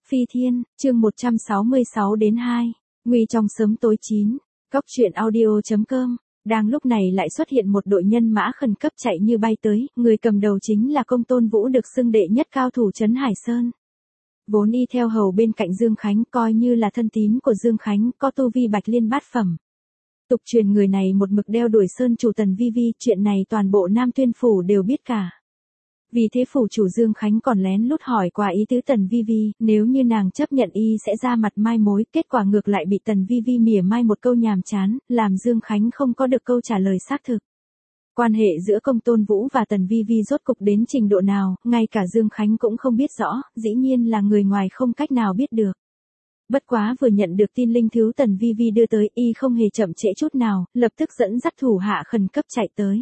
Phi Thiên, chương 166 đến 2. Nguy trong sớm tối 9. Cóc truyện audio.com. Đang lúc này lại xuất hiện một đội nhân mã khẩn cấp chạy như bay tới, người cầm đầu chính là Công Tôn Vũ được xưng đệ nhất cao thủ trấn Hải Sơn. Vốn y theo hầu bên cạnh Dương Khánh, coi như là thân tín của Dương Khánh, có tu vi bạch liên bát phẩm. Tục truyền người này một mực đeo đuổi Sơn chủ Tần Vi Vi, chuyện này toàn bộ Nam Tuyên phủ đều biết cả. Vì thế phủ chủ Dương Khánh còn lén lút hỏi qua ý tứ Tần Vi Vi, nếu như nàng chấp nhận y sẽ ra mặt mai mối, kết quả ngược lại bị Tần Vi Vi mỉa mai một câu nhàm chán, làm Dương Khánh không có được câu trả lời xác thực. Quan hệ giữa Công Tôn Vũ và Tần Vi Vi rốt cục đến trình độ nào, ngay cả Dương Khánh cũng không biết rõ, dĩ nhiên là người ngoài không cách nào biết được. Bất quá vừa nhận được tin linh thiếu Tần Vi Vi đưa tới, y không hề chậm trễ chút nào, lập tức dẫn dắt thủ hạ khẩn cấp chạy tới.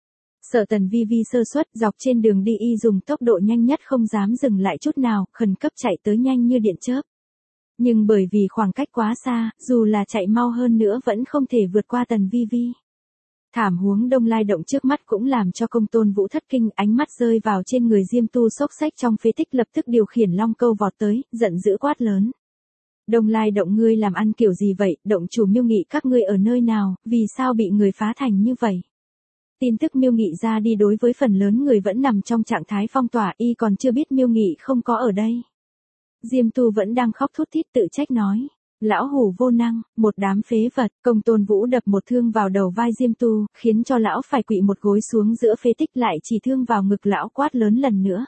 Sợ Tần Vi Vi sơ suất, dọc trên đường đi y dùng tốc độ nhanh nhất không dám dừng lại chút nào, khẩn cấp chạy tới nhanh như điện chớp. Nhưng bởi vì khoảng cách quá xa, dù là chạy mau hơn nữa vẫn không thể vượt qua Tần Vi Vi. Thảm huống Đông Lai động trước mắt cũng làm cho Công Tôn Vũ thất kinh, ánh mắt rơi vào trên người Diêm Tu xốc xách trong phế tích, lập tức điều khiển long câu vọt tới, giận dữ quát lớn. Đông Lai động, ngươi làm ăn kiểu gì vậy, động chủ Miêu Nghị các ngươi ở nơi nào, vì sao bị người phá thành như vậy? Tin tức Miêu Nghị ra đi đối với phần lớn người vẫn nằm trong trạng thái phong tỏa, y còn chưa biết Miêu Nghị không có ở đây. Diêm Tu vẫn đang khóc thút thít tự trách nói. Lão hủ vô năng, một đám phế vật. Công Tôn Vũ đập một thương vào đầu vai Diêm Tu, khiến cho lão phải quỵ một gối xuống giữa phế tích, lại chỉ thương vào ngực lão, quát lớn lần nữa.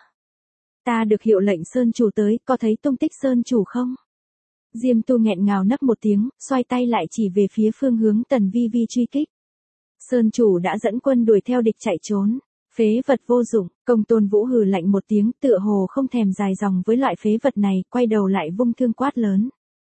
Ta được hiệu lệnh Sơn chủ tới, có thấy tung tích Sơn chủ không? Diêm Tu nghẹn ngào nấc một tiếng, xoay tay lại chỉ về phía phương hướng Tần Vi Vi truy kích. Sơn chủ đã dẫn quân đuổi theo địch chạy trốn. Phế vật vô dụng. Công Tôn Vũ hừ lạnh một tiếng, tựa hồ không thèm dài dòng với loại phế vật này, quay đầu lại vung thương quát lớn.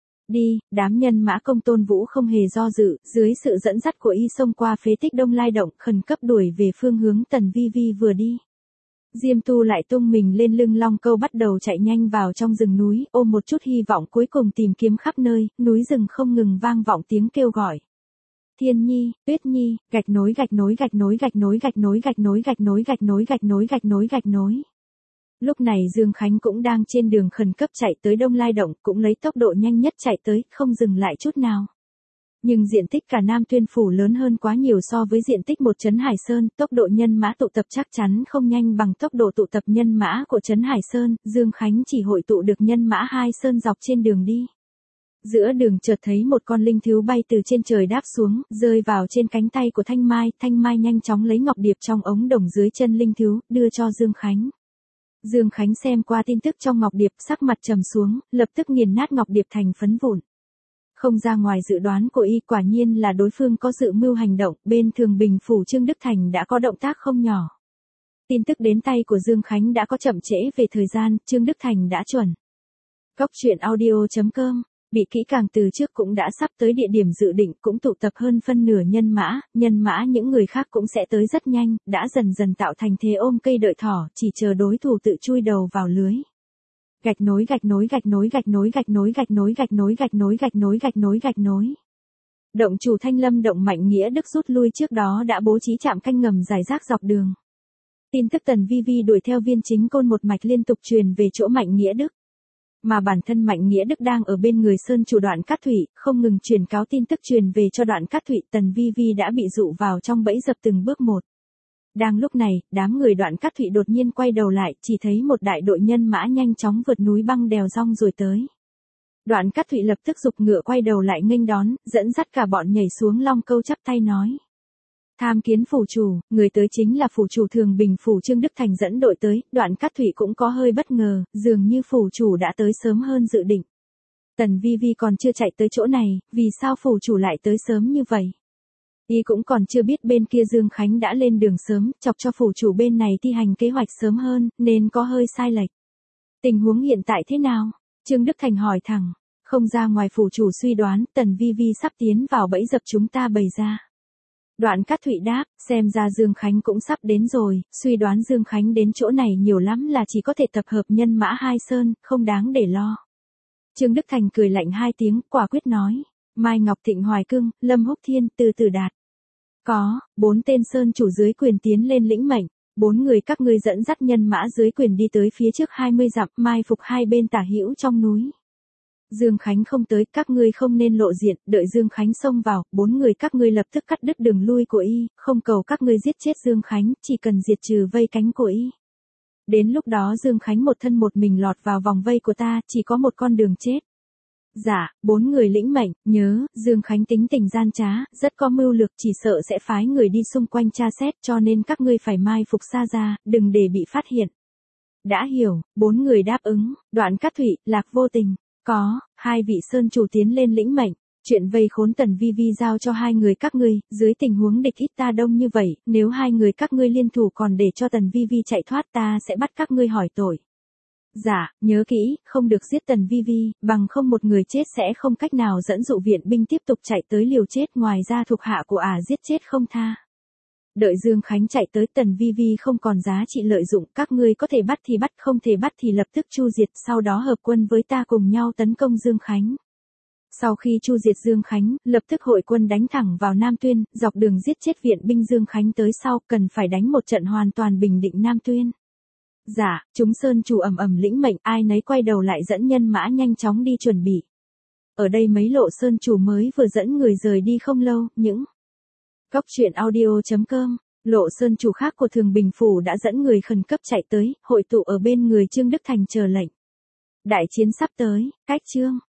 Đi, đám nhân mã Công Tôn Vũ không hề do dự, dưới sự dẫn dắt của y xông qua phế tích Đông Lai động, khẩn cấp đuổi về phương hướng Tần Vi Vi vừa đi. Diêm Tu lại tung mình lên lưng long câu, bắt đầu chạy nhanh vào trong rừng núi, ôm một chút hy vọng cuối cùng tìm kiếm khắp nơi, núi rừng không ngừng vang vọng tiếng kêu gọi. Thiên Nhi, Tuyết Nhi, gạch nối gạch nối gạch nối gạch nối gạch nối gạch nối gạch nối gạch nối gạch nối gạch nối gạch nối. Lúc này Dương Khánh cũng đang trên đường khẩn cấp chạy tới Đông Lai động, cũng lấy tốc độ nhanh nhất chạy tới, không dừng lại chút nào. Nhưng diện tích cả Nam Tuyên phủ lớn hơn quá nhiều so với diện tích một trấn Hải Sơn, tốc độ nhân mã tụ tập chắc chắn không nhanh bằng tốc độ tụ tập nhân mã của trấn Hải Sơn, Dương Khánh chỉ hội tụ được nhân mã hai sơn dọc trên đường đi. Giữa đường chợt thấy một con linh thú bay từ trên trời đáp xuống, rơi vào trên cánh tay của Thanh Mai nhanh chóng lấy ngọc điệp trong ống đồng dưới chân linh thú, đưa cho Dương Khánh. Dương Khánh xem qua tin tức trong ngọc điệp, sắc mặt trầm xuống, lập tức nghiền nát ngọc điệp thành phấn vụn. Không ra ngoài dự đoán của y, quả nhiên là đối phương có dự mưu hành động, bên Thường Bình phủ Trương Đức Thành đã có động tác không nhỏ. Tin tức đến tay của Dương Khánh đã có chậm trễ về thời gian, Trương Đức Thành đã chuẩn. Cóc truyện audio.com. Bị kỹ càng từ trước cũng đã sắp tới địa điểm dự định, cũng tụ tập hơn phân nửa nhân mã những người khác cũng sẽ tới rất nhanh, đã dần dần tạo thành thế ôm cây đợi thỏ, chỉ chờ đối thủ tự chui đầu vào lưới. Gạch nối gạch nối gạch nối gạch nối gạch nối gạch nối gạch nối gạch nối gạch nối gạch nối gạch nối. Động chủ Thanh Lâm động Mạnh Nghĩa Đức rút lui trước đó đã bố trí trạm canh ngầm rải rác dọc đường. Tin tức Tần Vi Vi đuổi theo Viên Chính Côn một mạch liên tục truyền về chỗ Mạnh Nghĩa Đức. Mà bản thân Mạnh Nghĩa Đức đang ở bên người Sơn chủ Đoạn Cát Thủy, không ngừng truyền cáo tin tức truyền về cho Đoạn Cát Thủy, Tần Vi Vi đã bị dụ vào trong bẫy dập từng bước một. Đang lúc này, đám người Đoạn Cát Thủy đột nhiên quay đầu lại, chỉ thấy một đại đội nhân mã nhanh chóng vượt núi băng đèo rong rồi tới. Đoạn Cát Thủy lập tức giục ngựa quay đầu lại nghênh đón, dẫn dắt cả bọn nhảy xuống long câu chắp tay nói. Tham kiến phủ chủ, người tới chính là phủ chủ Thường Bình phủ Trương Đức Thành dẫn đội tới. Đoạn Cát Thủy cũng có hơi bất ngờ, dường như phủ chủ đã tới sớm hơn dự định. Tần Vi Vi còn chưa chạy tới chỗ này, vì sao phủ chủ lại tới sớm như vậy? Y cũng còn chưa biết bên kia Dương Khánh đã lên đường sớm, chọc cho phủ chủ bên này thi hành kế hoạch sớm hơn, nên có hơi sai lệch. Tình huống hiện tại thế nào? Trương Đức Thành hỏi thẳng. Không ra ngoài phủ chủ suy đoán, Tần Vi Vi sắp tiến vào bẫy dập chúng ta bày ra. Đoạn Cát Thủy đáp, xem ra Dương Khánh cũng sắp đến rồi, suy đoán Dương Khánh đến chỗ này nhiều lắm là chỉ có thể tập hợp nhân mã hai sơn, không đáng để lo. Trương Đức Thành cười lạnh hai tiếng, quả quyết nói, Mai Ngọc Thịnh Hoài Cưng, Lâm Húc Thiên, Từ Từ Đạt. Có, 4 tên sơn chủ dưới quyền tiến lên lĩnh mệnh. 4 người các ngươi dẫn dắt nhân mã dưới quyền đi tới phía trước 20 dặm, mai phục hai bên tả hữu trong núi. Dương Khánh không tới, các ngươi không nên lộ diện, đợi Dương Khánh xông vào, 4 người các ngươi lập tức cắt đứt đường lui của y, không cầu các ngươi giết chết Dương Khánh, chỉ cần diệt trừ vây cánh của y. Đến lúc đó Dương Khánh một thân một mình lọt vào vòng vây của ta, chỉ có một con đường chết. Dạ, 4 người lĩnh mệnh, nhớ, Dương Khánh tính tình gian trá, rất có mưu lược, chỉ sợ sẽ phái người đi xung quanh tra xét, cho nên các ngươi phải mai phục xa ra, đừng để bị phát hiện. Đã hiểu, 4 người đáp ứng, Đoạn Cát Thụy, Lạc Vô Tình, có, 2 vị sơn chủ tiến lên lĩnh mệnh. Chuyện vây khốn Tần Vi Vi giao cho 2 người các ngươi, dưới tình huống địch ít ta đông như vậy, nếu 2 người các ngươi liên thủ còn để cho Tần Vi Vi chạy thoát ta sẽ bắt các ngươi hỏi tội. Dạ, nhớ kỹ, không được giết Tần Vi Vi, bằng không một người chết sẽ không cách nào dẫn dụ viện binh tiếp tục chạy tới liều chết, ngoài ra thuộc hạ của giết chết không tha. Đợi Dương Khánh chạy tới, Tần Vi Vi không còn giá trị lợi dụng, các ngươi có thể bắt thì bắt, không thể bắt thì lập tức chu diệt, sau đó hợp quân với ta cùng nhau tấn công Dương Khánh. Sau khi chu diệt Dương Khánh, lập tức hội quân đánh thẳng vào Nam Tuyên, dọc đường giết chết viện binh Dương Khánh tới sau, cần phải đánh một trận hoàn toàn bình định Nam Tuyên. Dạ, chúng sơn chủ ầm ầm lĩnh mệnh, ai nấy quay đầu lại dẫn nhân mã nhanh chóng đi chuẩn bị. Ở đây mấy lộ sơn chủ mới vừa dẫn người rời đi không lâu, những Cóc truyện audio.com, lộ sơn chủ khác của Thường Bình Phủ đã dẫn người khẩn cấp chạy tới, hội tụ ở bên người Trương Đức Thành chờ lệnh. Đại chiến sắp tới, cách chương.